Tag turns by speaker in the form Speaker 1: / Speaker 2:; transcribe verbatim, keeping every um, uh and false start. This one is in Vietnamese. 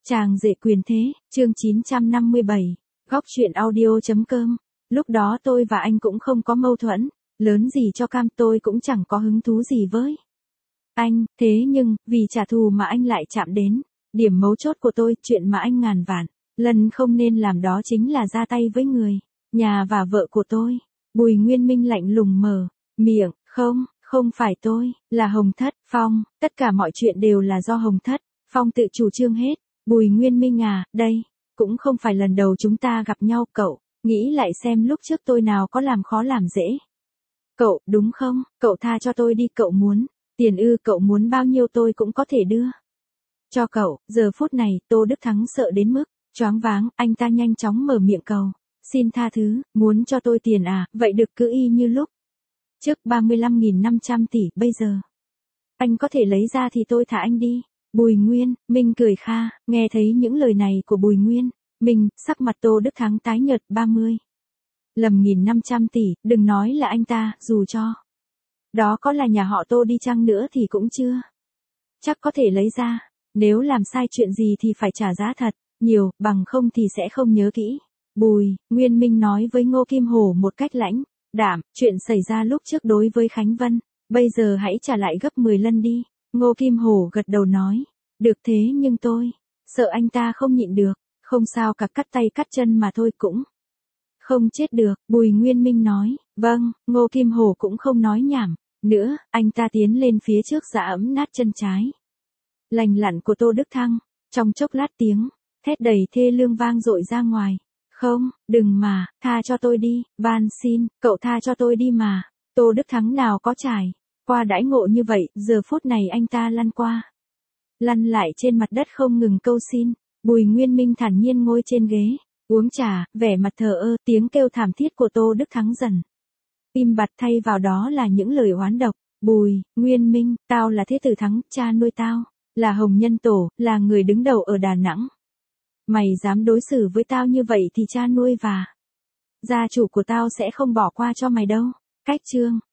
Speaker 1: Chàng rể quyền thế, chương chín trăm năm mươi bảy, góc truyện audio.com. Lúc đó tôi và anh cũng không có mâu thuẫn, lớn gì cho cam tôi cũng chẳng có hứng thú gì với anh, thế nhưng, vì trả thù mà anh lại chạm đến. Điểm mấu chốt của tôi, chuyện mà anh ngàn vạn lần không nên làm đó chính là ra tay với người, nhà và vợ của tôi. Bùi Nguyên Minh lạnh lùng mở miệng, không, không phải tôi, là Hồng Thất, Phong, tất cả mọi chuyện đều là do Hồng Thất, Phong tự chủ trương hết. Bùi Nguyên Minh à, đây, cũng không phải lần đầu chúng ta gặp nhau cậu, nghĩ lại xem lúc trước tôi nào có làm khó làm dễ. Cậu, đúng không, cậu tha cho tôi đi, cậu muốn, tiền ư, cậu muốn bao nhiêu tôi cũng có thể đưa cho cậu. Giờ phút này, Tô Đức Thắng sợ đến mức choáng váng, anh ta nhanh chóng mở miệng cầu xin tha thứ, muốn cho tôi tiền à, vậy được cứ y như lúc trước ba mươi lăm nghìn năm trăm tỷ, bây giờ anh có thể lấy ra thì tôi thả anh đi. Bùi Nguyên Minh cười kha, nghe thấy những lời này của Bùi Nguyên Minh, sắc mặt Tô Đức Thắng tái nhợt. Ba mươi lầm nghìn năm trăm tỷ, đừng nói là anh ta, dù cho đó có là nhà họ Tô đi chăng nữa thì cũng chưa chắc có thể lấy ra. Nếu làm sai chuyện gì thì phải trả giá thật nhiều, bằng không thì sẽ không nhớ kỹ. Bùi Nguyên Minh nói với Ngô Kim Hổ một cách lãnh đạm, chuyện xảy ra lúc trước đối với Khánh Vân, bây giờ hãy trả lại gấp mười lần đi. Ngô Kim Hổ gật đầu nói, được, thế nhưng tôi sợ anh ta không nhịn được. Không sao cả, cắt tay cắt chân mà thôi cũng không chết được. Bùi Nguyên Minh nói, vâng. Ngô Kim Hổ cũng không nói nhảm nữa, anh ta tiến lên phía trước giã ấm nát chân trái lành lặn của Tô Đức Thăng. Trong chốc lát tiếng thét đầy thê lương vang dội ra ngoài. Không, đừng mà, tha cho tôi đi, van xin, cậu tha cho tôi đi mà. Tô Đức Thắng nào có trải qua đãi ngộ như vậy, giờ phút này anh ta lăn qua lăn lại trên mặt đất không ngừng câu xin. Bùi Nguyên Minh thản nhiên ngồi trên ghế uống trà, vẻ mặt thờ ơ. Tiếng kêu thảm thiết của Tô Đức Thắng dần im bặt, thay vào đó là những lời oán độc. Bùi Nguyên Minh, tao là Thế Tử Thắng, cha nuôi tao là Hồng Nhân Tổ, là người đứng đầu ở Đà Nẵng. Mày dám đối xử với tao như vậy thì cha nuôi và gia chủ của tao sẽ không bỏ qua cho mày đâu. Cách chương